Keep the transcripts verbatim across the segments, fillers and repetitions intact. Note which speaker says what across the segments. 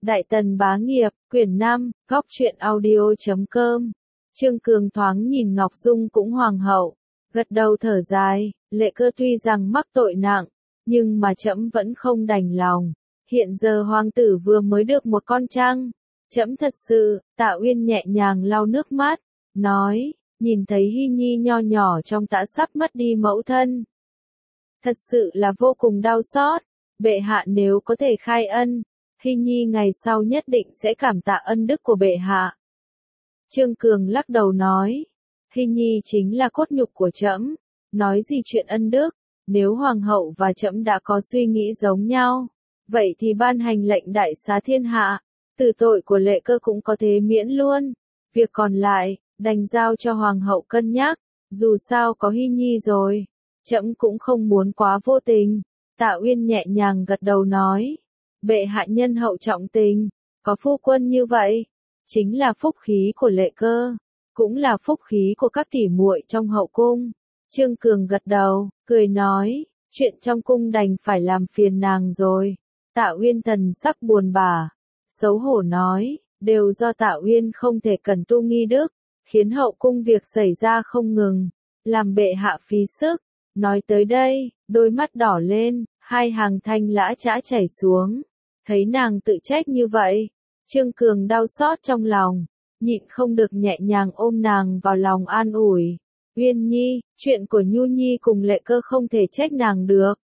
Speaker 1: Đại Tần Bá Nghiệp, quyển năm, góc truyện audio chấm com. Trương Cường thoáng nhìn Ngọc Dung cũng hoàng hậu, gật đầu thở dài, Lệ Cơ tuy rằng mắc tội nặng, nhưng mà trẫm vẫn không đành lòng. Hiện giờ hoàng tử vừa mới được một con trăng, trẫm thật sự. Tạ Uyên nhẹ nhàng lau nước mắt, nói, nhìn thấy Hy Nhi nho nhỏ trong tã sắp mất đi mẫu thân, thật sự là vô cùng đau xót. Bệ hạ nếu có thể khai ân, Hy Nhi ngày sau nhất định sẽ cảm tạ ân đức của bệ hạ. Trương Cường lắc đầu nói, Hy Nhi chính là cốt nhục của trẫm, nói gì chuyện ân đức, nếu hoàng hậu và trẫm đã có suy nghĩ giống nhau, vậy thì ban hành lệnh đại xá thiên hạ, tử tội của Lệ Cơ cũng có thể miễn luôn. Việc còn lại, đành giao cho hoàng hậu cân nhắc, dù sao có Hy Nhi rồi, trẫm cũng không muốn quá vô tình. Tạ Uyên nhẹ nhàng gật đầu nói, bệ hạ nhân hậu trọng tình, có phu quân như vậy, chính là phúc khí của Lệ Cơ, cũng là phúc khí của các tỷ muội trong hậu cung. Trương Cường gật đầu, cười nói, chuyện trong cung đành phải làm phiền nàng rồi. Tạ Uyên thần sắc buồn bã, xấu hổ nói, đều do Tạ Uyên không thể cần tu nghi đức, khiến hậu cung việc xảy ra không ngừng, làm bệ hạ phí sức. Nói tới đây, đôi mắt đỏ lên, hai hàng thanh lã chã chảy xuống. Thấy nàng tự trách như vậy, Trương Cường đau xót trong lòng, nhịn không được nhẹ nhàng ôm nàng vào lòng an ủi. Uyên Nhi, chuyện của Nhu Nhi cùng Lệ Cơ không thể trách nàng được.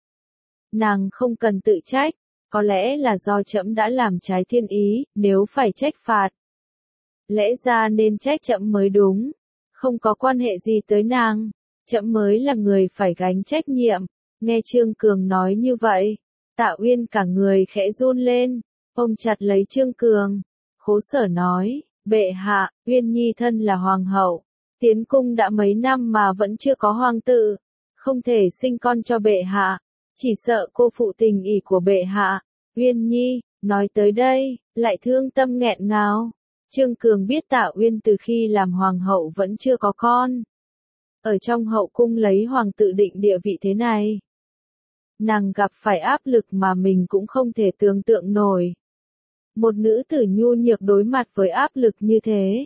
Speaker 1: Nàng không cần tự trách, có lẽ là do trẫm đã làm trái thiên ý, nếu phải trách phạt, lẽ ra nên trách trẫm mới đúng, không có quan hệ gì tới nàng, trẫm mới là người phải gánh trách nhiệm. Nghe Trương Cường nói như vậy, Tạ Uyên cả người khẽ run lên, ôm chặt lấy Trương Cường, khổ sở nói, bệ hạ, Uyên Nhi thân là hoàng hậu, tiến cung đã mấy năm mà vẫn chưa có hoàng tử, không thể sinh con cho bệ hạ, chỉ sợ cô phụ tình ý của bệ hạ. Uyên Nhi, nói tới đây, lại thương tâm nghẹn ngào. Trương Cường biết Tạ Uyên từ khi làm hoàng hậu vẫn chưa có con, ở trong hậu cung lấy hoàng tự định địa vị thế này, nàng gặp phải áp lực mà mình cũng không thể tưởng tượng nổi. Một nữ tử nhu nhược đối mặt với áp lực như thế,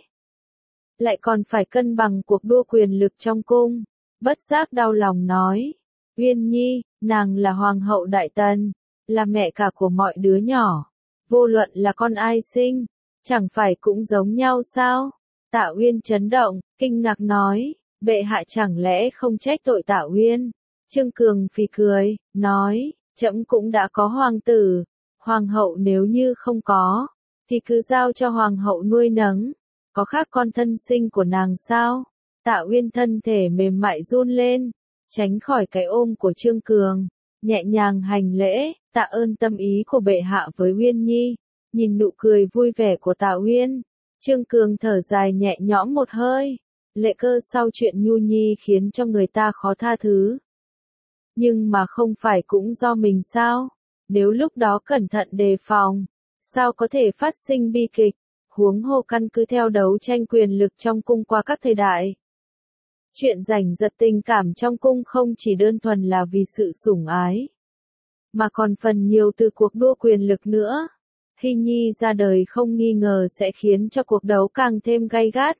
Speaker 1: lại còn phải cân bằng cuộc đua quyền lực trong cung, bất giác đau lòng nói, Uyên Nhi, nàng là hoàng hậu Đại Tần, là mẹ cả của mọi đứa nhỏ, vô luận là con ai sinh, chẳng phải cũng giống nhau sao? Tạ Uyên chấn động, kinh ngạc nói, bệ hạ chẳng lẽ không trách tội Tạ Uyên? Trương Cường phì cười, nói, trẫm cũng đã có hoàng tử, hoàng hậu nếu như không có, thì cứ giao cho hoàng hậu nuôi nấng, có khác con thân sinh của nàng sao? Tạ Uyên thân thể mềm mại run lên, tránh khỏi cái ôm của Trương Cường, nhẹ nhàng hành lễ, tạ ơn tâm ý của bệ hạ với Uyên Nhi. Nhìn nụ cười vui vẻ của Tạ Uyên, Trương Cường thở dài nhẹ nhõm một hơi. Lệ Cơ sau chuyện Nhu Nhi khiến cho người ta khó tha thứ, nhưng mà không phải cũng do mình sao? Nếu lúc đó cẩn thận đề phòng, sao có thể phát sinh bi kịch? Huống hồ căn cứ theo đấu tranh quyền lực trong cung qua các thời đại, chuyện giành giật tình cảm trong cung không chỉ đơn thuần là vì sự sủng ái, mà còn phần nhiều từ cuộc đua quyền lực nữa. Hy Nhi ra đời không nghi ngờ sẽ khiến cho cuộc đấu càng thêm gay gắt.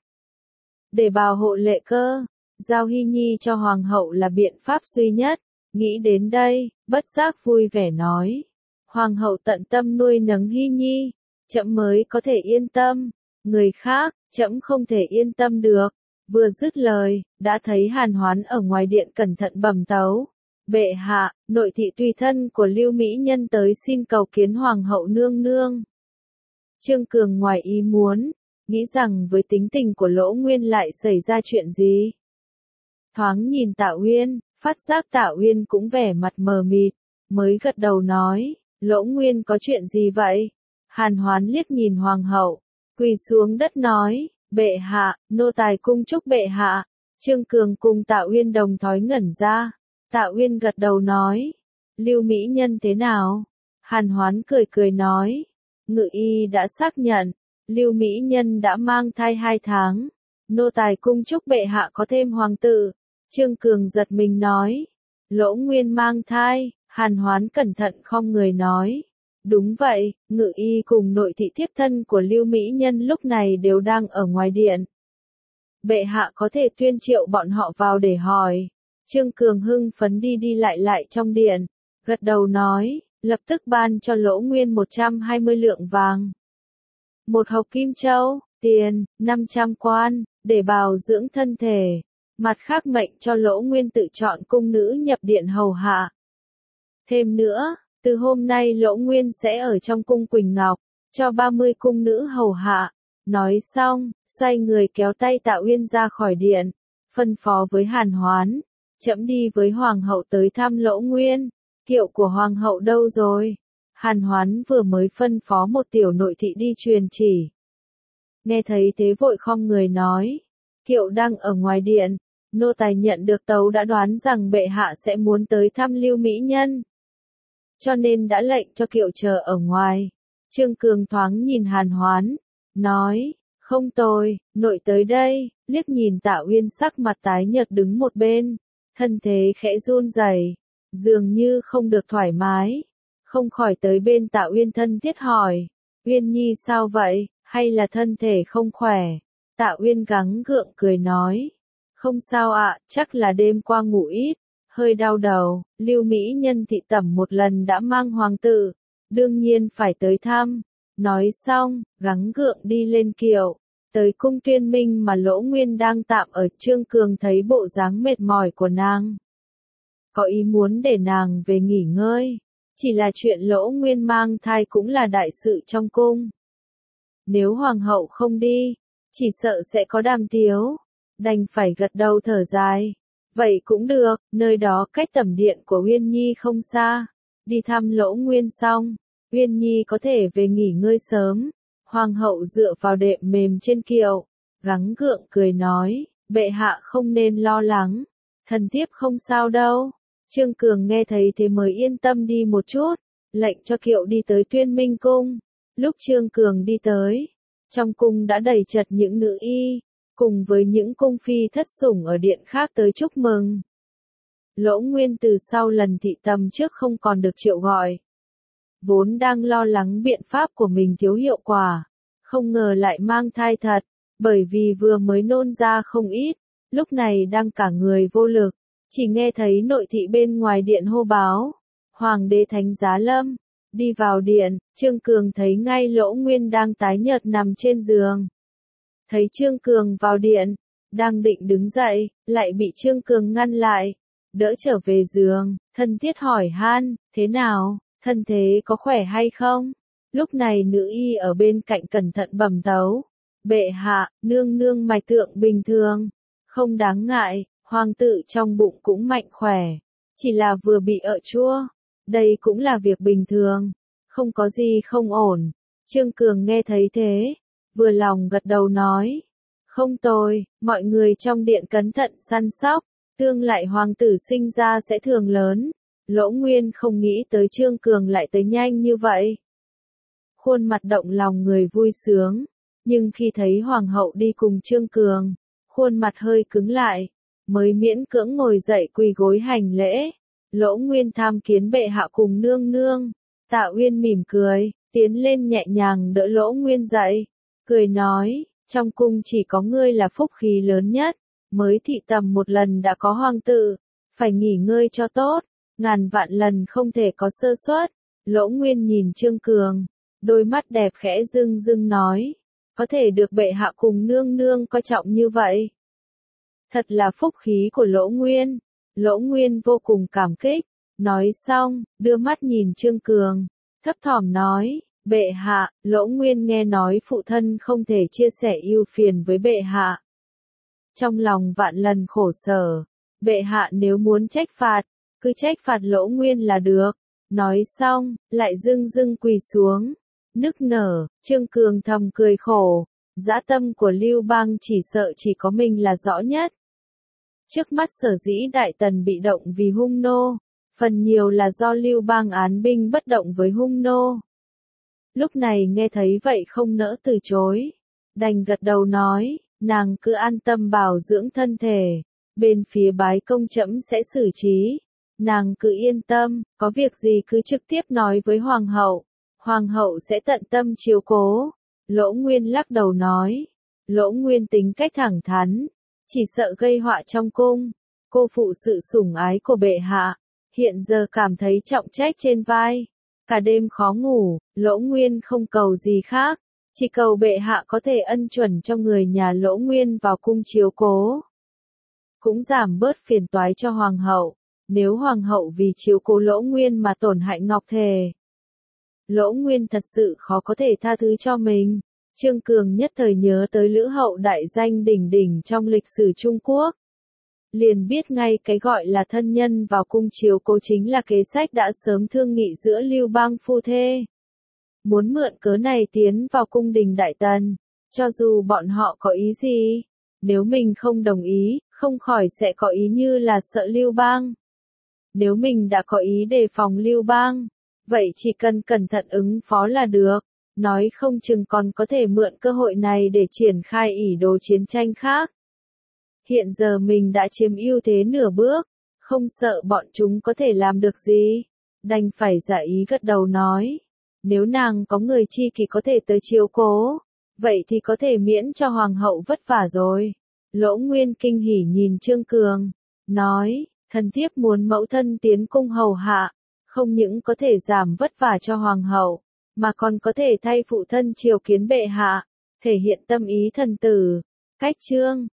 Speaker 1: Để bảo hộ Lệ Cơ, giao Hy Nhi cho hoàng hậu là biện pháp duy nhất. Nghĩ đến đây, bất giác vui vẻ nói, hoàng hậu tận tâm nuôi nấng Hy Nhi, trẫm mới có thể yên tâm, người khác, trẫm không thể yên tâm được. Vừa dứt lời, đã thấy Hàn Hoán ở ngoài điện cẩn thận bẩm tấu, bệ hạ, nội thị tùy thân của Lưu Mỹ Nhân tới xin cầu kiến hoàng hậu nương nương. Trương Cường ngoài ý muốn, nghĩ rằng với tính tình của Lỗ Nguyên lại xảy ra chuyện gì. Thoáng nhìn Tạ Uyên, phát giác Tạ Uyên cũng vẻ mặt mờ mịt, mới gật đầu nói, Lỗ Nguyên có chuyện gì vậy? Hàn Hoán liếc nhìn hoàng hậu, quỳ xuống đất nói, bệ hạ, nô tài cung chúc bệ hạ. Trương Cường cùng Tạ Uyên đồng thói ngẩn ra. Tạ Uyên gật đầu nói, Lưu Mỹ Nhân thế nào? Hàn Hoán cười cười nói, ngự y đã xác nhận, Lưu Mỹ Nhân đã mang thai hai tháng, nô tài cung chúc bệ hạ có thêm hoàng tử. Trương Cường giật mình nói, Lỗ Nguyên mang thai. Hàn Hoán cẩn thận khom người nói, Đúng vậy, ngự y cùng nội thị thiếp thân của Lưu Mỹ Nhân lúc này đều đang ở ngoài điện. Bệ hạ có thể tuyên triệu bọn họ vào để hỏi. Trương Cường hưng phấn đi đi lại lại trong điện, gật đầu nói, lập tức ban cho Lỗ Nguyên một trăm hai mươi lượng vàng. Một hộp kim châu, tiền, năm trăm quan, để bào dưỡng thân thể. Mặt khác mệnh cho Lỗ Nguyên tự chọn cung nữ nhập điện hầu hạ. Thêm nữa, từ hôm nay Lỗ Nguyên sẽ ở trong cung Quỳnh Ngọc, cho ba mươi cung nữ hầu hạ. Nói xong, xoay người kéo tay Tạ Uyên ra khỏi điện, phân phó với Hàn Hoán, trẫm đi với Hoàng hậu tới thăm Lỗ Nguyên, kiệu của Hoàng hậu đâu rồi? Hàn Hoán vừa mới phân phó một tiểu nội thị đi truyền chỉ. Nghe thấy thế vội khom người nói, kiệu đang ở ngoài điện, nô tài nhận được tấu đã đoán rằng bệ hạ sẽ muốn tới thăm Lưu Mỹ Nhân. Cho nên đã lệnh cho kiệu chờ ở ngoài. Trương Cường thoáng nhìn Hàn Hoán, nói, không tồi, nội tới đây, liếc nhìn Tạ Uyên sắc mặt tái nhợt đứng một bên, thân thế khẽ run rẩy, dường như không được thoải mái, không khỏi tới bên Tạ Uyên thân thiết hỏi, Uyên Nhi sao vậy, hay là thân thể không khỏe? Tạ Uyên gắng gượng cười nói, không sao ạ, chắc là đêm qua ngủ ít, hơi đau đầu, Lưu Mỹ Nhân thị tẩm một lần đã mang hoàng tử, đương nhiên phải tới thăm. Nói xong, gắng gượng đi lên kiệu, tới cung Tuyên Minh mà Lỗ Nguyên đang tạm ở. Trương Cường thấy bộ dáng mệt mỏi của nàng, có ý muốn để nàng về nghỉ ngơi, chỉ là chuyện Lỗ Nguyên mang thai cũng là đại sự trong cung. Nếu Hoàng hậu không đi, chỉ sợ sẽ có đàm tiếu, đành phải gật đầu thở dài. Vậy cũng được, nơi đó cách tẩm điện của Uyên Nhi không xa, đi thăm Lỗ Nguyên xong, Uyên Nhi có thể về nghỉ ngơi sớm. Hoàng hậu dựa vào đệm mềm trên kiệu, gắng gượng cười nói, bệ hạ không nên lo lắng, thần thiếp không sao đâu. Trương Cường nghe thấy thế mới yên tâm đi một chút, lệnh cho kiệu đi tới Tuyên Minh cung. Lúc Trương Cường đi tới, trong cung đã đầy chật những nữ y, cùng với những cung phi thất sủng ở điện khác tới chúc mừng. Lỗ Nguyên từ sau lần thị tầm trước không còn được triệu gọi, vốn đang lo lắng biện pháp của mình thiếu hiệu quả, không ngờ lại mang thai thật, bởi vì vừa mới nôn ra không ít, lúc này đang cả người vô lực, chỉ nghe thấy nội thị bên ngoài điện hô báo, Hoàng đế thánh giá lâm. Đi vào điện, Trương Cường thấy ngay Lỗ Nguyên đang tái nhợt nằm trên giường. Thấy Trương Cường vào điện, đang định đứng dậy, lại bị Trương Cường ngăn lại, đỡ trở về giường, thân thiết hỏi han, thế nào, thân thế có khỏe hay không? Lúc này nữ y ở bên cạnh cẩn thận bẩm tấu, bệ hạ, nương nương mạch tượng bình thường, không đáng ngại, hoàng tử trong bụng cũng mạnh khỏe, chỉ là vừa bị ợ chua, đây cũng là việc bình thường, không có gì không ổn. Trương Cường nghe thấy thế, vừa lòng gật đầu nói, không tồi, mọi người trong điện cẩn thận săn sóc, tương lại hoàng tử sinh ra sẽ thường lớn. Lỗ Nguyên không nghĩ tới Trương Cường lại tới nhanh như vậy. Khuôn mặt động lòng người vui sướng, nhưng khi thấy Hoàng hậu đi cùng Trương Cường, khuôn mặt hơi cứng lại, mới miễn cưỡng ngồi dậy quỳ gối hành lễ. Lỗ Nguyên tham kiến bệ hạ cùng nương nương. Tạ Uyên mỉm cười, tiến lên nhẹ nhàng đỡ Lỗ Nguyên dậy, cười nói, trong cung chỉ có ngươi là phúc khí lớn nhất, mới thị tầm một lần đã có hoàng tử, phải nghỉ ngơi cho tốt, ngàn vạn lần không thể có sơ suất. Lỗ Nguyên nhìn Trương Cường, đôi mắt đẹp khẽ rưng rưng nói, có thể được bệ hạ cùng nương nương coi trọng như vậy, thật là phúc khí của Lỗ Nguyên. Lỗ Nguyên vô cùng cảm kích, nói xong, đưa mắt nhìn Trương Cường, thấp thỏm nói, bệ hạ, Lỗ Nguyên nghe nói phụ thân không thể chia sẻ ưu phiền với bệ hạ. Trong lòng vạn lần khổ sở, bệ hạ nếu muốn trách phạt, cứ trách phạt Lỗ Nguyên là được. Nói xong, lại dưng dưng quỳ xuống, nức nở. Trương Cường thầm cười khổ, dã tâm của Lưu Bang chỉ sợ chỉ có mình là rõ nhất. Trước mắt sở dĩ Đại Tần bị động vì hung nô, phần nhiều là do Lưu Bang án binh bất động với hung nô. Lúc này nghe thấy vậy không nỡ từ chối, đành gật đầu nói, nàng cứ an tâm bảo dưỡng thân thể, bên phía bái công trẫm sẽ xử trí. Nàng cứ yên tâm, có việc gì cứ trực tiếp nói với Hoàng hậu. Hoàng hậu sẽ tận tâm chiếu cố. Lỗ Nguyên lắc đầu nói. Lỗ Nguyên tính cách thẳng thắn, chỉ sợ gây họa trong cung, cô phụ sự sủng ái của bệ hạ, hiện giờ cảm thấy trọng trách trên vai, cả đêm khó ngủ. Lỗ Nguyên không cầu gì khác, chỉ cầu bệ hạ có thể ân chuẩn cho người nhà Lỗ Nguyên vào cung chiếu cố, cũng giảm bớt phiền toái cho hoàng hậu, nếu hoàng hậu vì chiếu cố Lỗ Nguyên mà tổn hại Ngọc Thề. Lỗ Nguyên thật sự khó có thể tha thứ cho mình. Trương Cường nhất thời nhớ tới Lữ hậu đại danh đỉnh đỉnh trong lịch sử Trung Quốc. Liền biết ngay cái gọi là thân nhân vào cung chiếu cố chính là kế sách đã sớm thương nghị giữa Lưu Bang phu thê. Muốn mượn cớ này tiến vào cung đình Đại Tần, cho dù bọn họ có ý gì, nếu mình không đồng ý, không khỏi sẽ có ý như là sợ Lưu Bang. Nếu mình đã có ý đề phòng Lưu Bang, vậy chỉ cần cẩn thận ứng phó là được. Nói không chừng còn có thể mượn cơ hội này để triển khai ỷ đồ chiến tranh khác. Hiện giờ mình đã chiếm ưu thế nửa bước, không sợ bọn chúng có thể làm được gì. Đành phải giả ý gật đầu nói. Nếu nàng có người chi kỷ có thể tới chiếu cố, vậy thì có thể miễn cho hoàng hậu vất vả rồi. Lỗ Nguyên kinh hỉ nhìn Trương Cường, nói, thần thiếp muốn mẫu thân tiến cung hầu hạ, không những có thể giảm vất vả cho hoàng hậu, mà còn có thể thay phụ thân triều kiến bệ hạ, thể hiện tâm ý thần tử. Cách chương